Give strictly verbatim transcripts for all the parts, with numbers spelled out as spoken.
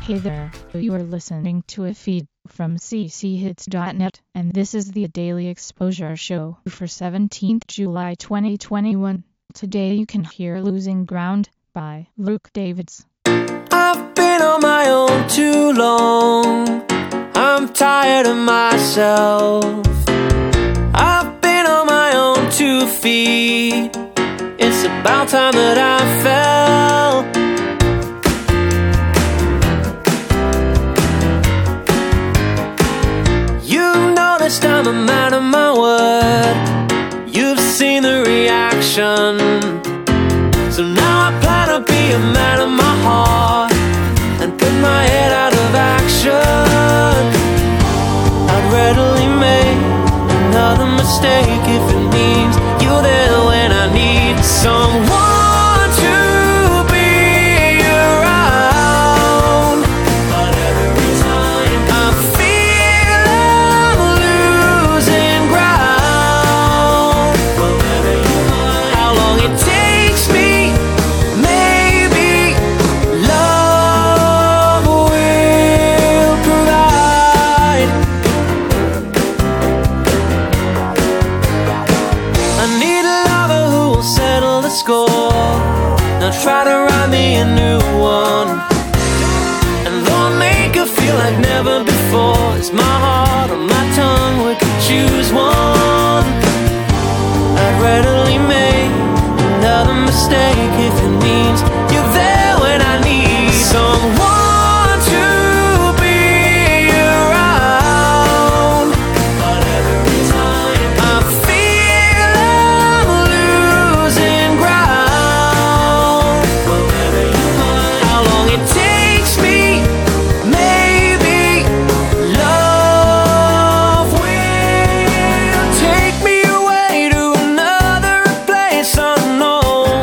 Hey there, you are listening to a feed from c c hits dot net, and this is the Daily Exposure Show for seventeenth July twenty twenty-one. Today you can hear Losing Ground by Luke Davids. I've been on my own too long, I'm tired of myself. I've been on my own two feet, it's about time that I fell. You've noticed I'm a man of my word, you've seen the reaction. So now I plan to be a man of my heart and put my head out of action. I'd readily make another mistake if it means you're there when I need someone to be around. But every time I feel I'm losing ground, whenever you mind how long it takes me, maybe love will provide. I need a lover who will settle the score, not try to write me a new one. And though I make her feel like never before, it's my heart or my tongue, we could choose one. I'd readily make another mistake if it means you're there when I need someone to be around. But every time I feel I'm losing ground, whenever you mind how long it takes me, maybe love will take me away to another place unknown,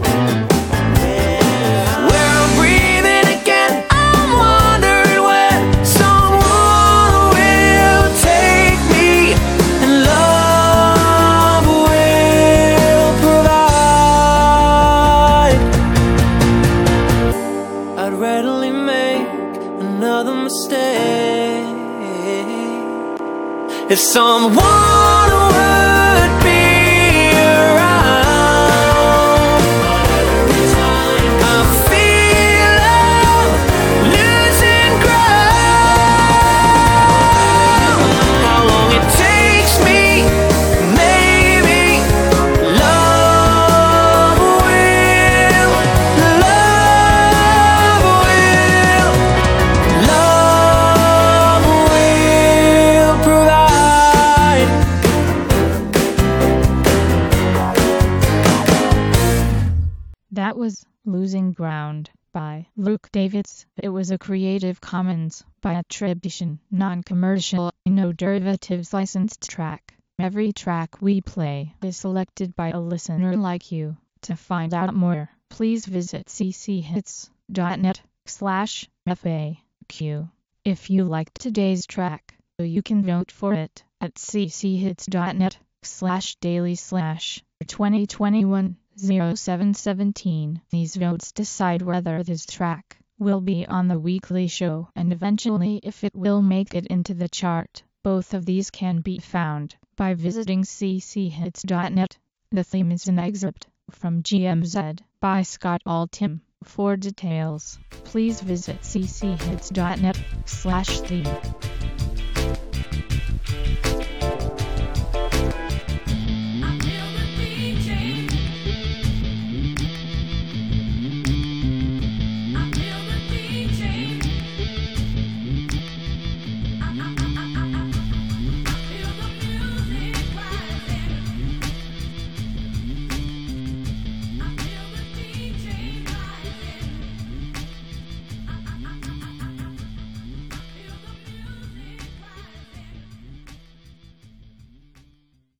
where I'm breathing again. I'm wondering where someone will take me, and love will provide. I'd readily make another mistake if someone would be around. Every time I feel I'm losing ground, how long it takes me, maybe love will, love will, love will provide. That was Losing Ground by Luke Davids. It was a Creative Commons by attribution, non-commercial, no derivatives licensed track. Every track we play is selected by a listener like you. To find out more, please visit c c hits dot net slash F A Q. If you liked today's track, you can vote for it at c c hits dot net slash daily slash twenty twenty-one oh seven seventeen. These votes decide whether this track will be on the weekly show and eventually if it will make it into the chart. Both of these can be found by visiting c c hits dot net. The theme is an excerpt from G M Z by Scott Altham. For details, please visit c c hits dot net slash theme.